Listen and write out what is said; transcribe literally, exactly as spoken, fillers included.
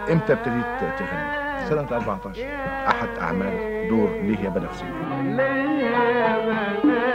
امتى ابتديت تغني؟ سنة أربعتاشر. أحد أعمال دور ليه يا بنفسي.